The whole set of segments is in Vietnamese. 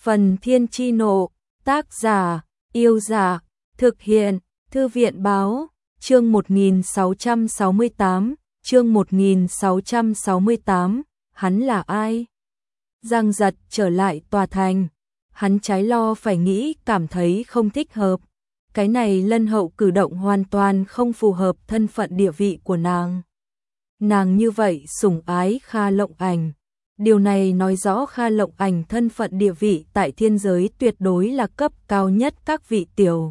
Phần Thiên Chi Nộ, tác giả, Yêu Dạ, thực hiện, Thư viện Báo, chương 1668, hắn là ai? Giang Giật trở lại tòa thành, hắn trái lo phải nghĩ cảm thấy không thích hợp. Cái này Lân Hậu cử động hoàn toàn không phù hợp thân phận địa vị của nàng. Nàng như vậy sủng ái Kha Lộng Ảnh. Điều này nói rõ Kha Lộng Ảnh thân phận địa vị tại thiên giới tuyệt đối là cấp cao nhất các vị tiểu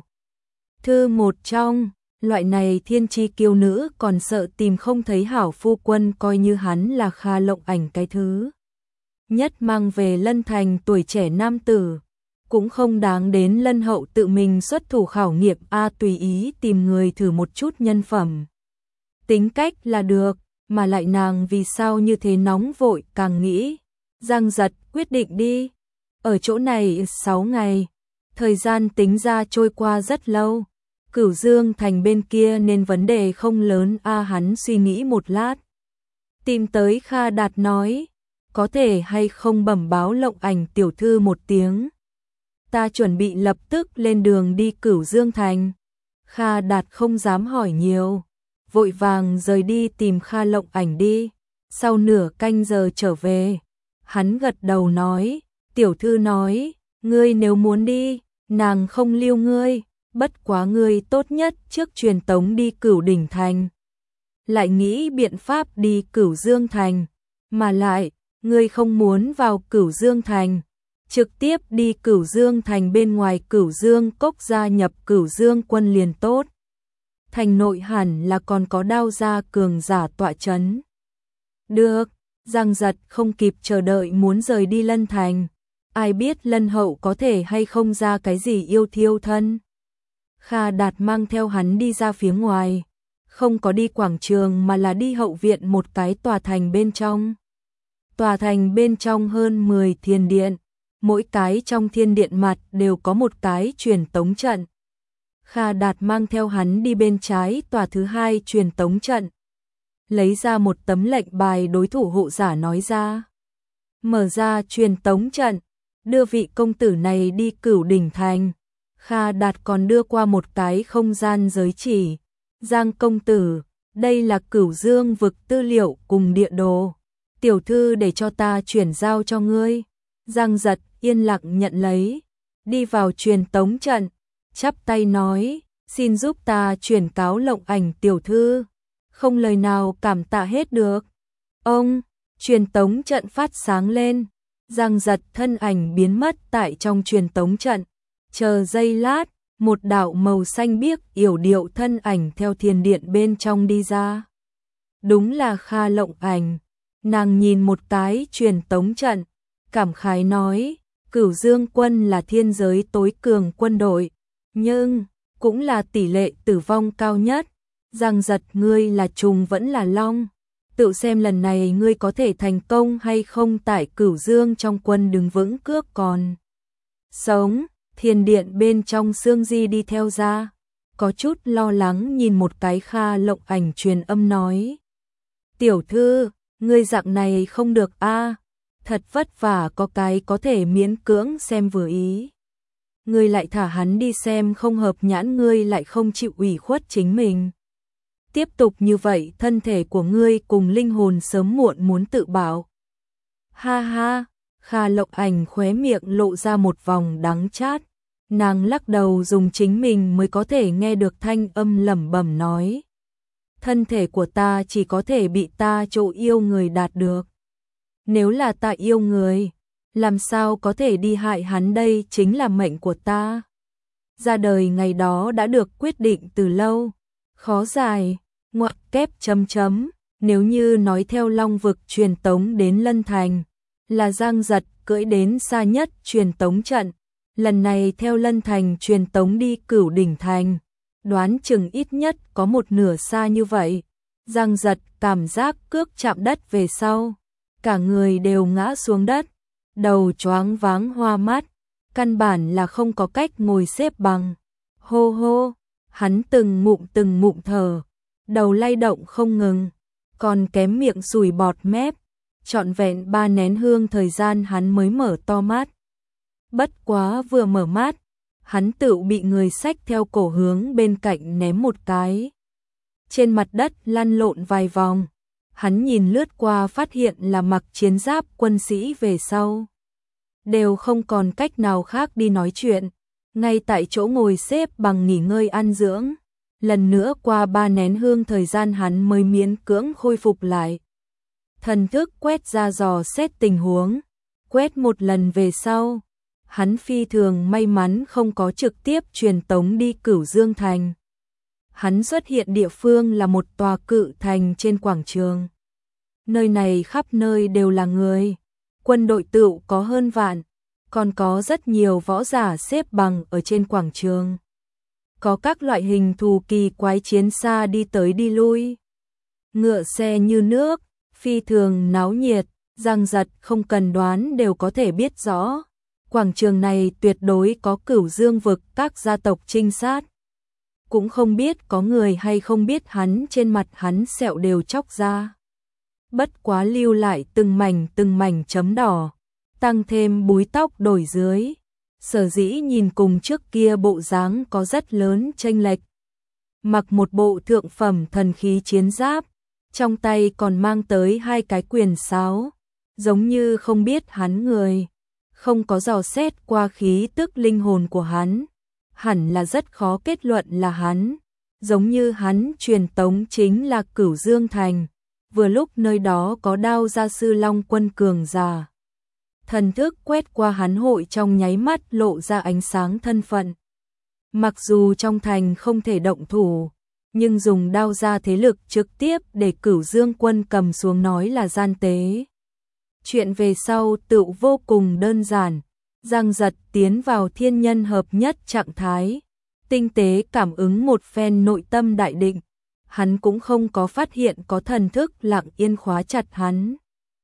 thư một trong. Loại này thiên chi kiêu nữ còn sợ tìm không thấy hảo phu quân, coi như hắn là Kha Lộng Ảnh cái thứ nhất mang về Lân Thành tuổi trẻ nam tử. Cũng không đáng đến Lân Hậu tự mình xuất thủ khảo nghiệm tùy ý tìm người thử một chút nhân phẩm. Tính cách là được, mà lại nàng vì sao như thế nóng vội càng nghĩ. Giang Giật quyết định đi. Ở chỗ này 6 ngày, thời gian tính ra trôi qua rất lâu. Cửu Dương Thành bên kia nên vấn đề không lớn hắn suy nghĩ một lát. Tìm tới Kha Đạt nói, có thể hay không bẩm báo Lộng Ảnh tiểu thư một tiếng. Ta chuẩn bị lập tức lên đường đi Cửu Dương Thành. Kha Đạt không dám hỏi nhiều, vội vàng rời đi tìm Kha Lộng Ảnh đi. Sau nửa canh giờ trở về, hắn gật đầu nói, tiểu thư nói, ngươi nếu muốn đi, nàng không lưu ngươi, bất quá ngươi tốt nhất trước truyền tống đi Cửu Đỉnh Thành. Lại nghĩ biện pháp đi Cửu Dương Thành, mà lại, ngươi không muốn vào Cửu Dương Thành. Trực tiếp đi Cửu Dương Thành bên ngoài Cửu Dương Cốc gia nhập Cửu Dương quân liền tốt. Thành nội hẳn là còn có Đao gia cường giả tọa chấn. Được, Giang Giật không kịp chờ đợi muốn rời đi Lân Thành. Ai biết Lân Hậu có thể hay không ra cái gì yêu thiêu thân. Kha Đạt mang theo hắn đi ra phía ngoài, không có đi quảng trường mà là đi hậu viện một cái tòa thành bên trong. Tòa thành bên trong hơn 10 thiên điện, mỗi cái trong thiên điện mặt đều có một cái truyền tống trận. Kha Đạt mang theo hắn đi bên trái tòa thứ hai truyền tống trận, lấy ra một tấm lệnh bài đối thủ hộ giả nói ra. Mở ra truyền tống trận, đưa vị công tử này đi Cửu Đỉnh Thành. Kha Đạt còn đưa qua một cái không gian giới chỉ. Giang công tử, đây là Cửu Dương vực tư liệu cùng địa đồ. Tiểu thư để cho ta chuyển giao cho ngươi. Giang Giật yên lặng nhận lấy, đi vào truyền tống trận, chắp tay nói, xin giúp ta chuyển cáo Lộng Ảnh tiểu thư. Không lời nào cảm tạ hết được. Ông, truyền tống trận phát sáng lên. Giang Giật thân ảnh biến mất tại trong truyền tống trận. Chờ giây lát, một đạo màu xanh biếc yểu điệu thân ảnh theo thiên điện bên trong đi ra. Đúng là Kha Lộng Ảnh. Nàng nhìn một cái truyền tống trận, cảm khái nói, Cửu Dương quân là thiên giới tối cường quân đội, nhưng cũng là tỷ lệ tử vong cao nhất. Giang Giật, ngươi là trùng vẫn là long, tự xem lần này ngươi có thể thành công hay không tại Cửu Dương trong quân đứng vững cước còn sống. Thiên điện bên trong Sương Di đi theo ra, có chút lo lắng nhìn một cái Kha Lộng Ảnh truyền âm nói, tiểu thư, ngươi dạng này không được thật vất vả có cái có thể miễn cưỡng xem vừa ý. Ngươi lại thả hắn đi xem không hợp nhãn, ngươi lại không chịu ủy khuất chính mình. Tiếp tục như vậy thân thể của ngươi cùng linh hồn sớm muộn muốn tự bảo. Ha ha, Kha Lộng Ảnh khóe miệng lộ ra một vòng đắng chát. Nàng lắc đầu dùng chính mình mới có thể nghe được thanh âm lẩm bẩm nói. Thân thể của ta chỉ có thể bị ta chỗ yêu người đạt được. Nếu là ta yêu người, làm sao có thể đi hại hắn, đây chính là mệnh của ta. Ra đời ngày đó đã được quyết định từ lâu. Khó giải, ngoặc kép chấm chấm, nếu như nói theo Long vực truyền tống đến Lân Thành, là Giang Giật cưỡi đến xa nhất truyền tống trận. Lần này theo Lân Thành truyền tống đi Cửu Đỉnh Thành, đoán chừng ít nhất có một nửa xa như vậy. Giang Giật cảm giác cước chạm đất về sau, cả người đều ngã xuống đất, đầu choáng váng hoa mắt, căn bản là không có cách ngồi xếp bằng. Hô hô, hắn từng ngụm thở, đầu lay động không ngừng, còn kém miệng sùi bọt mép, trọn vẹn 3 nén hương thời gian hắn mới mở to mắt. Bất quá vừa mở mắt, hắn tự bị người xách theo cổ hướng bên cạnh ném một cái. Trên mặt đất lăn lộn vài vòng, hắn nhìn lướt qua phát hiện là mặc chiến giáp quân sĩ về sau. Đều không còn cách nào khác đi nói chuyện, ngay tại chỗ ngồi xếp bằng nghỉ ngơi ăn dưỡng. Lần nữa qua 3 nén hương thời gian hắn mới miễn cưỡng khôi phục lại. Thần thức quét ra dò xét tình huống, quét một lần về sau. Hắn phi thường may mắn không có trực tiếp truyền tống đi Cửu Dương Thành. Hắn xuất hiện địa phương là một tòa cự thành trên quảng trường. Nơi này khắp nơi đều là người, quân đội tựu có hơn vạn, còn có rất nhiều võ giả xếp bằng ở trên quảng trường. Có các loại hình thù kỳ quái chiến xa đi tới đi lui. Ngựa xe như nước, phi thường náo nhiệt, giằng giật không cần đoán đều có thể biết rõ. Quảng trường này tuyệt đối có Cửu Dương vực các gia tộc trinh sát. Cũng không biết có người hay không biết hắn trên mặt hắn sẹo đều chóc ra. Bất quá lưu lại từng mảnh chấm đỏ, tăng thêm búi tóc đổi dưới. Sở dĩ nhìn cùng trước kia bộ dáng có rất lớn chênh lệch. Mặc một bộ thượng phẩm thần khí chiến giáp, trong tay còn mang tới 2 cái quyền sáo, giống như không biết hắn người, không có dò xét qua khí tức linh hồn của hắn, hẳn là rất khó kết luận là hắn, giống như hắn truyền tống chính là Cửu Dương Thành, vừa lúc nơi đó có Đao gia sư Long quân cường giả. Thần thức quét qua hắn hội trong nháy mắt lộ ra ánh sáng thân phận. Mặc dù trong thành không thể động thủ, nhưng dùng Đao gia thế lực trực tiếp để Cửu Dương quân cầm xuống nói là gian tế. Chuyện về sau tự vô cùng đơn giản, Giang Giật tiến vào thiên nhân hợp nhất trạng thái, tinh tế cảm ứng một phen nội tâm đại định, hắn cũng không có phát hiện có thần thức lặng yên khóa chặt hắn.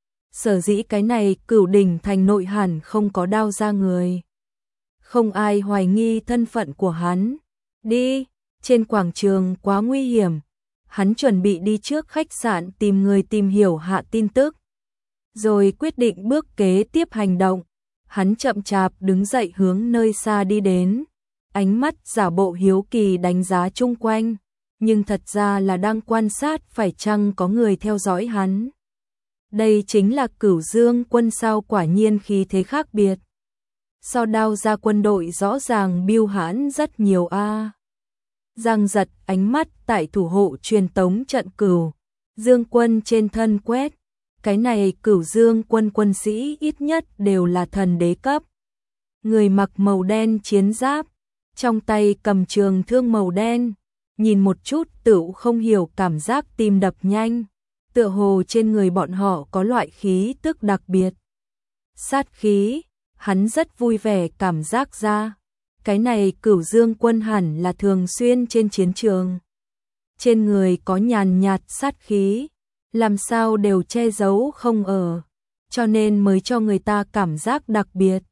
Sở dĩ cái này Cửu Đỉnh thành nội hẳn không có Đao gia người. Không ai hoài nghi thân phận của hắn. Đi, trên quảng trường quá nguy hiểm. Hắn chuẩn bị đi trước khách sạn tìm người tìm hiểu hạ tin tức. Rồi quyết định bước kế tiếp hành động. Hắn chậm chạp đứng dậy hướng nơi xa đi đến. Ánh mắt giả bộ hiếu kỳ đánh giá chung quanh. Nhưng thật ra là đang quan sát phải chăng có người theo dõi hắn. Đây chính là Cửu Dương quân sao, quả nhiên khí thế khác biệt. So Đao gia quân đội rõ ràng biêu hãn rất nhiều a. Giang Giật ánh mắt tại thủ hộ truyền tống trận Cửu Dương quân trên thân quét. Cái này Cửu Dương quân quân sĩ ít nhất đều là thần đế cấp. Người mặc màu đen chiến giáp, trong tay cầm trường thương màu đen, nhìn một chút tựu không hiểu cảm giác tim đập nhanh. Tựa hồ trên người bọn họ có loại khí tức đặc biệt. Sát khí, hắn rất vui vẻ cảm giác ra. Cái này Cửu Dương quân hẳn là thường xuyên trên chiến trường. Trên người có nhàn nhạt sát khí, làm sao đều che giấu không ở, cho nên mới cho người ta cảm giác đặc biệt.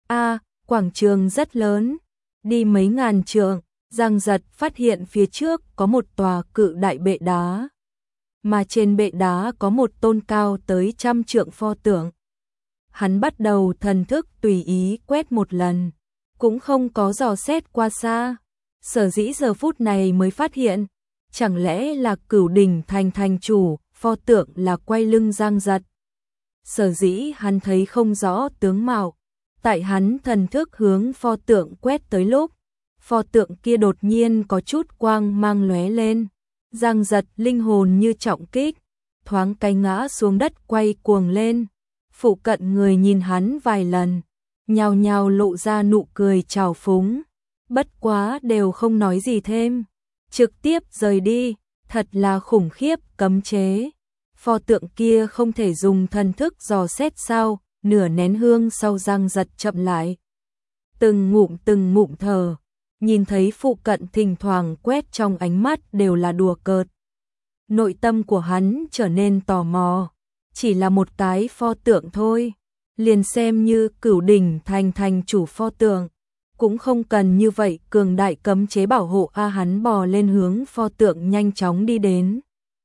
Quảng trường rất lớn, đi mấy ngàn trượng, Giang Giật phát hiện phía trước có một tòa cự đại bệ đá. Mà trên bệ đá có một tôn cao tới 100 trượng pho tượng. Hắn bắt đầu thần thức tùy ý quét một lần, cũng không có dò xét qua xa. Sở dĩ giờ phút này mới phát hiện, chẳng lẽ là Cửu Đỉnh thành thành chủ, pho tượng là quay lưng Giang Giật. Sở dĩ hắn thấy không rõ tướng mạo, tại hắn thần thức hướng pho tượng quét tới lúc, pho tượng kia đột nhiên có chút quang mang lóe lên. Giang Giật linh hồn như trọng kích, thoáng cái ngã xuống đất quay cuồng lên. Phụ cận người nhìn hắn vài lần, nhao nhao lộ ra nụ cười trào phúng. Bất quá đều không nói gì thêm, trực tiếp rời đi, thật là khủng khiếp cấm chế. Pho tượng kia không thể dùng thần thức dò xét sao, nửa nén hương sau Giang Giật chậm lại. Từng ngụm thở. Nhìn thấy phụ cận thỉnh thoảng quét trong ánh mắt đều là đùa cợt. Nội tâm của hắn trở nên tò mò, chỉ là một cái pho tượng thôi, liền xem như Cửu Đỉnh thành thành chủ pho tượng, cũng không cần như vậy cường đại cấm chế bảo hộ hắn bò lên hướng pho tượng nhanh chóng đi đến.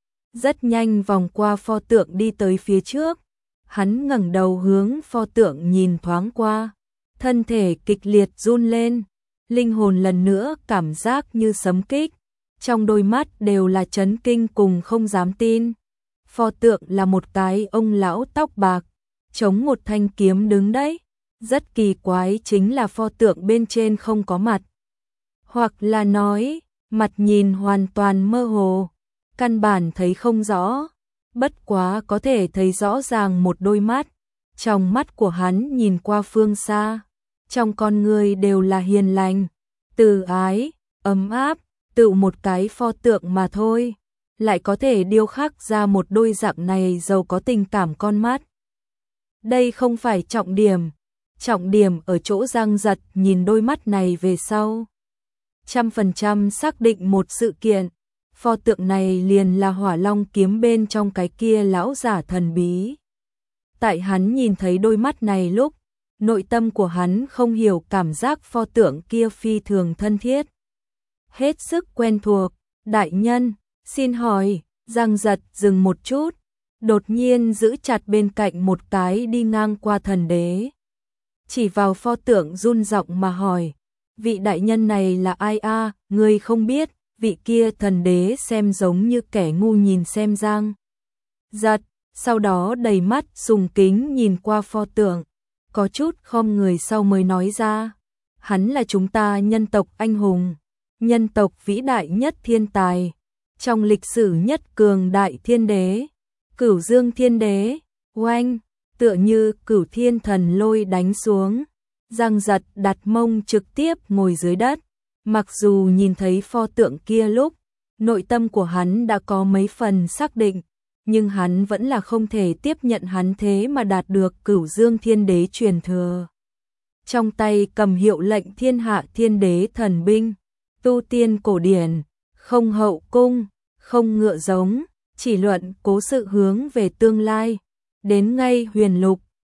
Rất nhanh vòng qua pho tượng đi tới phía trước, hắn ngẩng đầu hướng pho tượng nhìn thoáng qua, thân thể kịch liệt run lên, linh hồn lần nữa cảm giác như sấm kích, trong đôi mắt đều là chấn kinh cùng không dám tin. Pho tượng là một cái ông lão tóc bạc, chống một thanh kiếm đứng đấy. Rất kỳ quái chính là pho tượng bên trên không có mặt. Hoặc là nói, mặt nhìn hoàn toàn mơ hồ, căn bản thấy không rõ. Bất quá có thể thấy rõ ràng một đôi mắt. Trong mắt của hắn nhìn qua phương xa, trong con người đều là hiền lành, từ ái, ấm áp, tự một cái pho tượng mà thôi, lại có thể điêu khắc ra một đôi dạng này giàu có tình cảm con mắt. Đây không phải trọng điểm ở chỗ Giang Giật nhìn đôi mắt này về sau. 100% xác định một sự kiện, pho tượng này liền là Hỏa Long kiếm bên trong cái kia lão giả thần bí. Tại hắn nhìn thấy đôi mắt này lúc, nội tâm của hắn không hiểu cảm giác pho tượng kia phi thường thân thiết. Hết sức quen thuộc, đại nhân, xin hỏi, Giang Giật dừng một chút, đột nhiên giữ chặt bên cạnh một cái đi ngang qua thần đế. Chỉ vào pho tượng run giọng mà hỏi, vị đại nhân này là ai a? Người không biết. Vị kia thần đế xem giống như kẻ ngu nhìn xem Giang Giật, sau đó đầy mắt sùng kính nhìn qua pho tượng, có chút khom người sau mới nói ra, hắn là chúng ta nhân tộc anh hùng, nhân tộc vĩ đại nhất thiên tài, trong lịch sử nhất cường đại thiên đế, Cửu Dương thiên đế. Oanh, tựa như Cửu Thiên thần lôi đánh xuống, Giang Giật đặt mông trực tiếp ngồi dưới đất. Mặc dù nhìn thấy pho tượng kia lúc, nội tâm của hắn đã có mấy phần xác định, nhưng hắn vẫn là không thể tiếp nhận hắn thế mà đạt được Cửu Dương thiên đế truyền thừa. Trong tay cầm hiệu lệnh thiên hạ thiên đế thần binh, tu tiên cổ điển, không hậu cung, không ngựa giống, chỉ luận cố sự hướng về tương lai, đến ngay huyền lục,